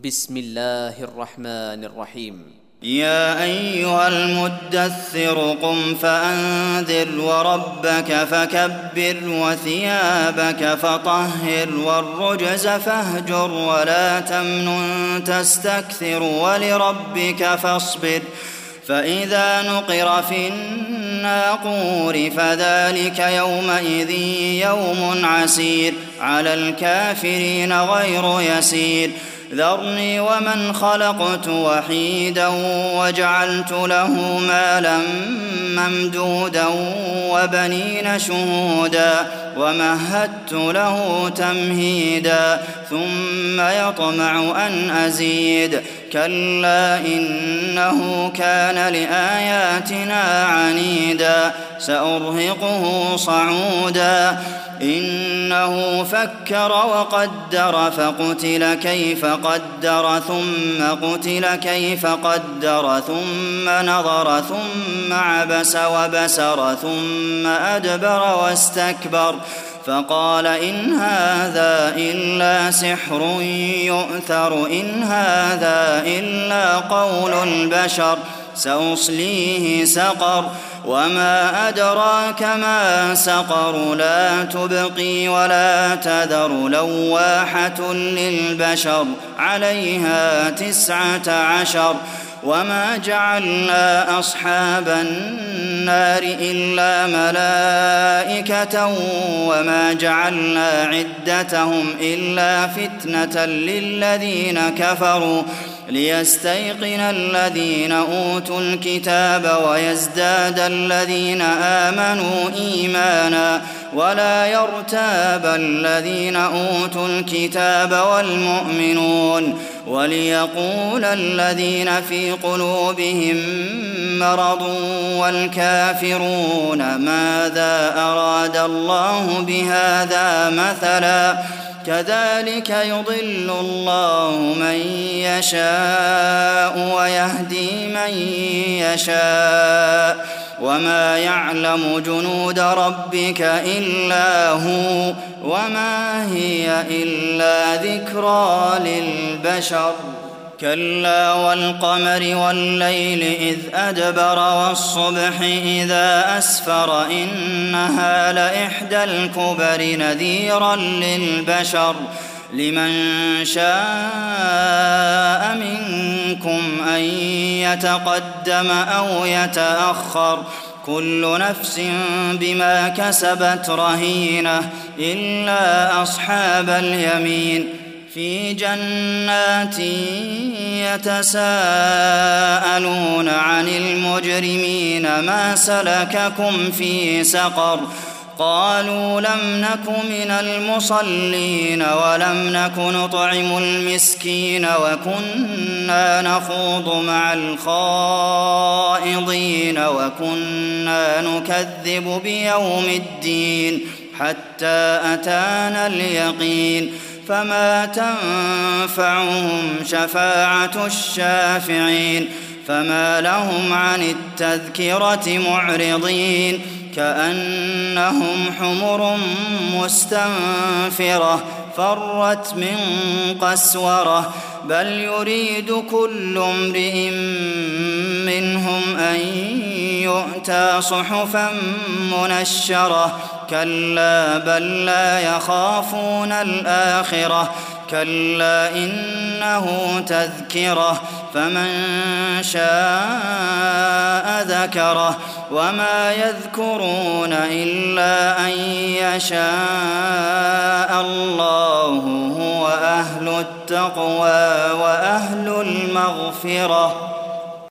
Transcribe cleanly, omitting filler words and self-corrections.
بسم الله الرحمن الرحيم. يا أيها المدثر قم فأنذر وربك فكبر وثيابك فطهر والرجز فاهجر ولا تمنن تستكثر ولربك فاصبر فإذا نقر في الناقور فذلك يومئذ يوم عسير على الكافرين غير يسير ذرني ومن خلقت وحيدا وجعلت له مالا ممدودا وبنين شهودا ومهدت له تمهيدا ثم يطمع أن أزيد كلا إنه كان لآياتنا عنيدا سأرهقه صعودا إنه فكر وقدر فقتل كيف قدر ثم قتل كيف قدر ثم نظر ثم عبس وبسر ثم أدبر واستكبر فقال إن هذا إلا سحر يؤثر إن هذا إلا قول البشر سأصليه سقر وما أدراك ما سقر لا تبقي ولا تذر لواحة للبشر عليها 19 وما جعلنا أصحاب النار إلا ملائكة وما جعلنا عدتهم إلا فتنة للذين كفروا ليستيقن الذين أوتوا الكتاب ويزداد الذين آمنوا إيمانا ولا يرتاب الذين أوتوا الكتاب والمؤمنون وليقول الذين في قلوبهم مرض والكافرون ماذا أراد الله بهذا مثلا كذلك يضل الله من يشاء ويهدي من يشاء وما يعلم جنود ربك إلا هو وما هي إلا ذكرى للبشر كلا والقمر والليل إذ أدبر والصبح إذا أسفر إنها لإحدى الكبر نذيرا للبشر لمن شاء منكم أن يتقدم أو يتأخر كل نفس بما كسبت رهينة إلا أصحاب اليمين في جنات يتساءلون عن المجرمين ما سلككم في سقر قالوا لم نك من المصلين ولم نك نطعم المسكين وكنا نخوض مع الخائضين وكنا نكذب بيوم الدين حتى أتانا اليقين فما تنفعهم شفاعة الشافعين فما لهم عن التذكرة معرضين كأنهم حمر مستنفرة فرت من قسورة بل يريد كل امرئ منهم أن يؤتى صحفا منشرة كلا بل لا يخافون الآخرة كلا إنه تذكرة فمن شاء ذكره وما يذكرون إلا أن يشاء الله هو أهل التقوى وأهل المغفرة